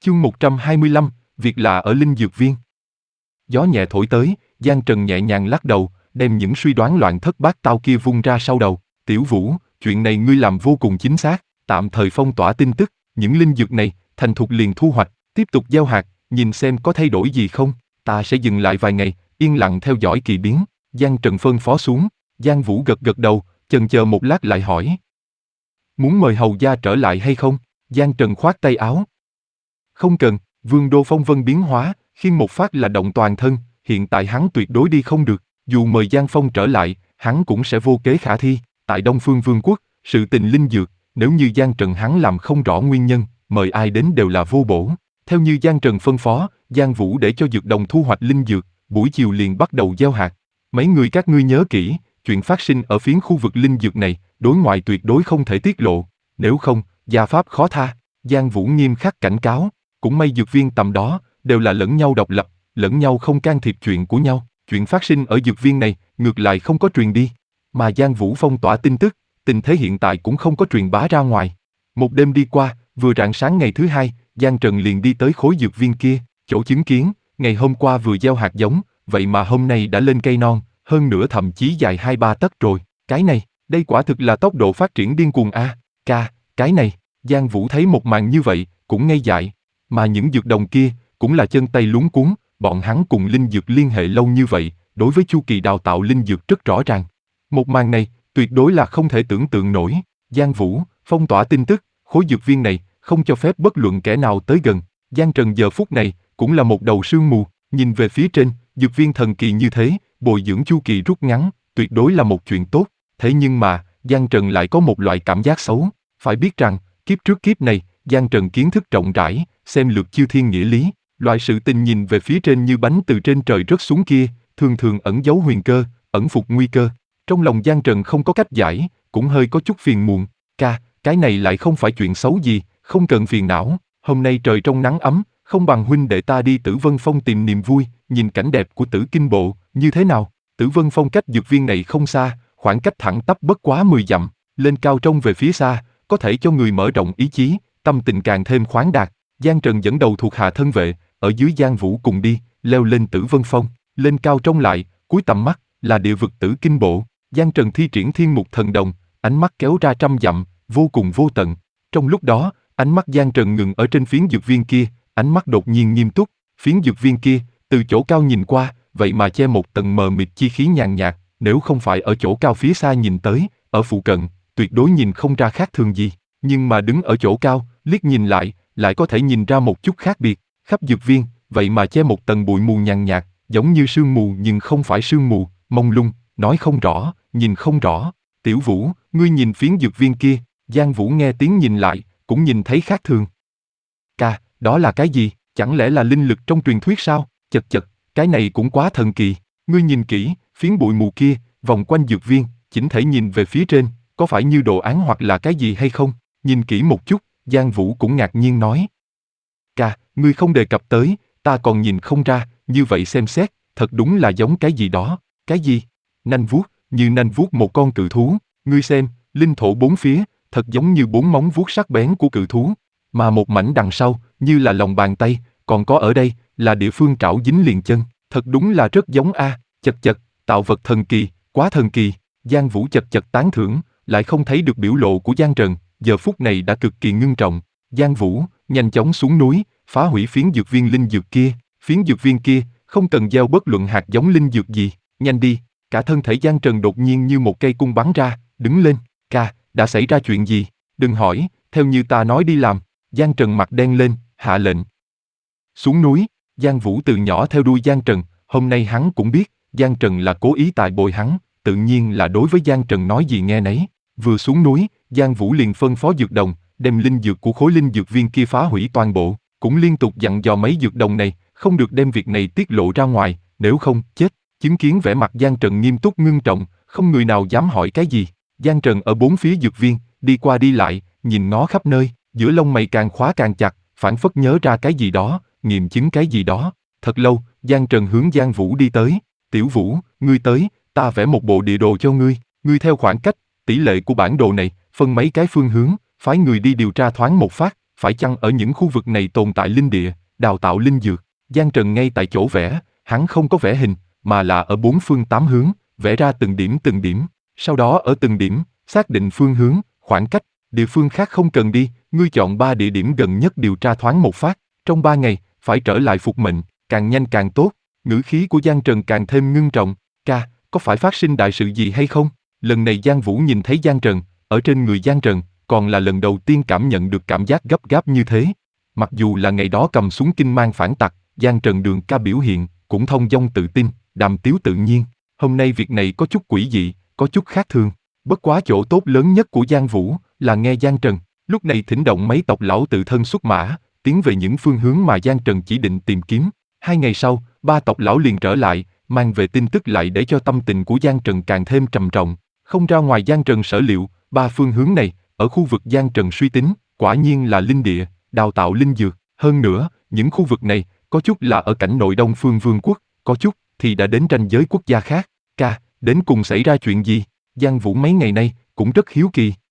Chương 125, việc lạ ở Linh Dược Viên. Gió nhẹ thổi tới, Giang Trần nhẹ nhàng lắc đầu, đem những suy đoán loạn thất bát tao kia vung ra sau đầu. Tiểu Vũ, chuyện này ngươi làm vô cùng chính xác, tạm thời phong tỏa tin tức, những linh dược này, thành thục liền thu hoạch, tiếp tục gieo hạt, nhìn xem có thay đổi gì không, ta sẽ dừng lại vài ngày, yên lặng theo dõi kỳ biến. Giang Trần phân phó xuống, Giang Vũ gật gật đầu, chần chờ một lát lại hỏi. Muốn mời hầu gia trở lại hay không? Giang Trần khoát tay áo. Không cần, Vương Đô phong vân biến hóa, khiêng một phát là động toàn thân, hiện tại hắn tuyệt đối đi không được, dù mời Giang Phong trở lại, hắn cũng sẽ vô kế khả thi. Tại Đông Phương Vương quốc, sự tình linh dược, nếu như Giang Trần hắn làm không rõ nguyên nhân, mời ai đến đều là vô bổ. Theo như Giang Trần phân phó, Giang Vũ để cho dược đồng thu hoạch linh dược, buổi chiều liền bắt đầu gieo hạt. Mấy người các ngươi nhớ kỹ, chuyện phát sinh ở phiến khu vực linh dược này, đối ngoại tuyệt đối không thể tiết lộ, nếu không, gia pháp khó tha. Giang Vũ nghiêm khắc cảnh cáo, cũng may dược viên tầm đó, đều là lẫn nhau độc lập, lẫn nhau không can thiệp chuyện của nhau, chuyện phát sinh ở dược viên này, ngược lại không có truyền đi. Mà Giang Vũ phong tỏa tin tức, tình thế hiện tại cũng không có truyền bá ra ngoài. Một đêm đi qua, vừa rạng sáng ngày thứ hai, Giang Trần liền đi tới khối dược viên kia, chỗ chứng kiến, ngày hôm qua vừa gieo hạt giống, vậy mà hôm nay đã lên cây non, hơn nữa thậm chí dài 2-3 tấc rồi. Cái này, đây quả thực là tốc độ phát triển điên cuồng a. Cái này, Giang Vũ thấy một màn như vậy, cũng ngây dại. Mà những dược đồng kia, cũng là chân tay luống cuống, bọn hắn cùng linh dược liên hệ lâu như vậy, đối với chu kỳ đào tạo linh dược rất rõ ràng. Một màn này, tuyệt đối là không thể tưởng tượng nổi. Giang Vũ, phong tỏa tin tức, khối dược viên này, không cho phép bất luận kẻ nào tới gần. Giang Trần giờ phút này, cũng là một đầu sương mù, nhìn về phía trên, dược viên thần kỳ như thế, bồi dưỡng chu kỳ rút ngắn, tuyệt đối là một chuyện tốt. Thế nhưng mà, Giang Trần lại có một loại cảm giác xấu. Phải biết rằng, kiếp trước kiếp này, Giang Trần kiến thức rộng rãi, xem lược chư thiên nghĩa lý. Loại sự tình nhìn về phía trên như bánh từ trên trời rớt xuống kia, thường thường ẩn giấu huyền cơ, ẩn phục nguy cơ. Trong lòng Giang Trần không có cách giải, cũng hơi có chút phiền muộn. Cái này lại không phải chuyện xấu gì, không cần phiền não. Hôm nay trời trong nắng ấm, không bằng huynh đệ ta đi Tử Vân Phong tìm niềm vui, nhìn cảnh đẹp của Tử Kinh Bộ, như thế nào? Tử Vân Phong cách dược viên này không xa, khoảng cách thẳng tắp bất quá 10 dặm, lên cao trông về phía xa, có thể cho người mở rộng ý chí, tâm tình càng thêm khoáng đạt. Giang Trần dẫn đầu thuộc hạ thân vệ, ở dưới Giang Vũ cùng đi, leo lên Tử Vân Phong, lên cao trông lại, cuối tầm mắt là địa vực Tử Kinh Bộ. Giang Trần thi triển Thiên Mục Thần Đồng, ánh mắt kéo ra 100 dặm, vô cùng vô tận. Trong lúc đó, ánh mắt Giang Trần ngừng ở trên phiến dược viên kia, ánh mắt đột nhiên nghiêm túc. Phiến dược viên kia, từ chỗ cao nhìn qua, vậy mà che một tầng mờ mịt chi khí nhàn nhạt. Nếu không phải ở chỗ cao phía xa nhìn tới, ở phụ cận, tuyệt đối nhìn không ra khác thường gì. Nhưng mà đứng ở chỗ cao, liếc nhìn lại có thể nhìn ra một chút khác biệt. Khắp dược viên, vậy mà che một tầng bụi mù nhàn nhạt, giống như sương mù nhưng không phải sương mù, mông lung, nói không rõ, nhìn không rõ. Tiểu Vũ, ngươi nhìn phiến dược viên kia. Giang Vũ nghe tiếng nhìn lại, cũng nhìn thấy khác thường. Đó là cái gì? Chẳng lẽ là linh lực trong truyền thuyết sao? Chật, cái này cũng quá thần kỳ. Ngươi nhìn kỹ, phiến bụi mù kia, vòng quanh dược viên, chỉnh thể nhìn về phía trên, có phải như đồ án hoặc là cái gì hay không? Nhìn kỹ một chút, Giang Vũ cũng ngạc nhiên nói. Ngươi không đề cập tới, ta còn nhìn không ra, như vậy xem xét, thật đúng là giống cái gì đó. Cái gì? Nanh vuốt, như nanh vuốt một con cự thú. Ngươi xem, linh thổ bốn phía, thật giống như 4 móng vuốt sắc bén của cự thú. Mà một mảnh đằng sau, như là lòng bàn tay, còn có ở đây, là địa phương trảo dính liền chân. Thật đúng là rất giống a. Chật, tạo vật thần kỳ, quá thần kỳ. Giang Vũ chật tán thưởng, lại không thấy được biểu lộ của Giang Trần, giờ phút này đã cực kỳ ngưng trọng. Giang Vũ, nhanh chóng xuống núi, phá hủy phiến dược viên linh dược kia. Phiến dược viên kia, không cần gieo bất luận hạt giống linh dược gì, nhanh đi. Cả thân thể Giang Trần đột nhiên như một cây cung bắn ra, đứng lên. Đã xảy ra chuyện gì? Đừng hỏi, theo như ta nói đi làm. Giang Trần mặt đen lên, hạ lệnh. Xuống núi, Giang Vũ từ nhỏ theo đuôi Giang Trần, hôm nay hắn cũng biết, Giang Trần là cố ý tại bồi hắn, tự nhiên là đối với Giang Trần nói gì nghe nấy. Vừa xuống núi, Giang Vũ liền phân phó dược đồng, đem linh dược của khối linh dược viên kia phá hủy toàn bộ, cũng liên tục dặn dò mấy dược đồng này, không được đem việc này tiết lộ ra ngoài, nếu không, chết. Chứng kiến vẻ mặt Giang Trần nghiêm túc ngưng trọng, không người nào dám hỏi cái gì. Giang Trần ở bốn phía dược viên, đi qua đi lại, nhìn ngó khắp nơi, giữa lông mày càng khóa càng chặt, phảng phất nhớ ra cái gì đó, nghiệm chứng cái gì đó. Thật lâu, Giang Trần hướng Giang Vũ đi tới. Tiểu Vũ, ngươi tới, ta vẽ một bộ địa đồ cho ngươi. Ngươi theo khoảng cách, tỷ lệ của bản đồ này, phân mấy cái phương hướng, phái người đi điều tra thoáng một phát, phải chăng ở những khu vực này tồn tại linh địa, đào tạo linh dược? Giang Trần ngay tại chỗ vẽ, hắn không có vẽ hình, mà là ở bốn phương tám hướng, vẽ ra từng điểm, sau đó ở từng điểm, xác định phương hướng, khoảng cách, địa phương khác không cần đi, ngươi chọn 3 địa điểm gần nhất điều tra thoáng một phát, trong 3 ngày, phải trở lại phục mệnh, càng nhanh càng tốt. Ngữ khí của Giang Trần càng thêm ngưng trọng, ca, có phải phát sinh đại sự gì hay không? Lần này Giang Vũ nhìn thấy Giang Trần, ở trên người Giang Trần, còn là lần đầu tiên cảm nhận được cảm giác gấp gáp như thế. Mặc dù là ngày đó cầm súng kinh mang phản tặc, Giang Trần Đường ca biểu hiện, cũng thông dong tự tin, đàm tiếu tự nhiên. Hôm nay việc này có chút quỷ dị, có chút khác thường. Bất quá chỗ tốt lớn nhất của Giang Vũ là nghe Giang Trần, lúc này thỉnh động mấy tộc lão tự thân xuất mã, tiến về những phương hướng mà Giang Trần chỉ định tìm kiếm. 2 ngày sau, 3 tộc lão liền trở lại, mang về tin tức lại để cho tâm tình của Giang Trần càng thêm trầm trọng. Không ra ngoài Giang Trần sở liệu, 3 phương hướng này, ở khu vực Giang Trần suy tính, quả nhiên là linh địa, đào tạo linh dược. Hơn nữa, những khu vực này, có chút là ở cảnh nội Đông Phương Vương quốc, có chút thì đã đến ranh giới quốc gia khác. Ca, đến cùng xảy ra chuyện gì? Giang Vũ mấy ngày nay cũng rất hiếu kỳ.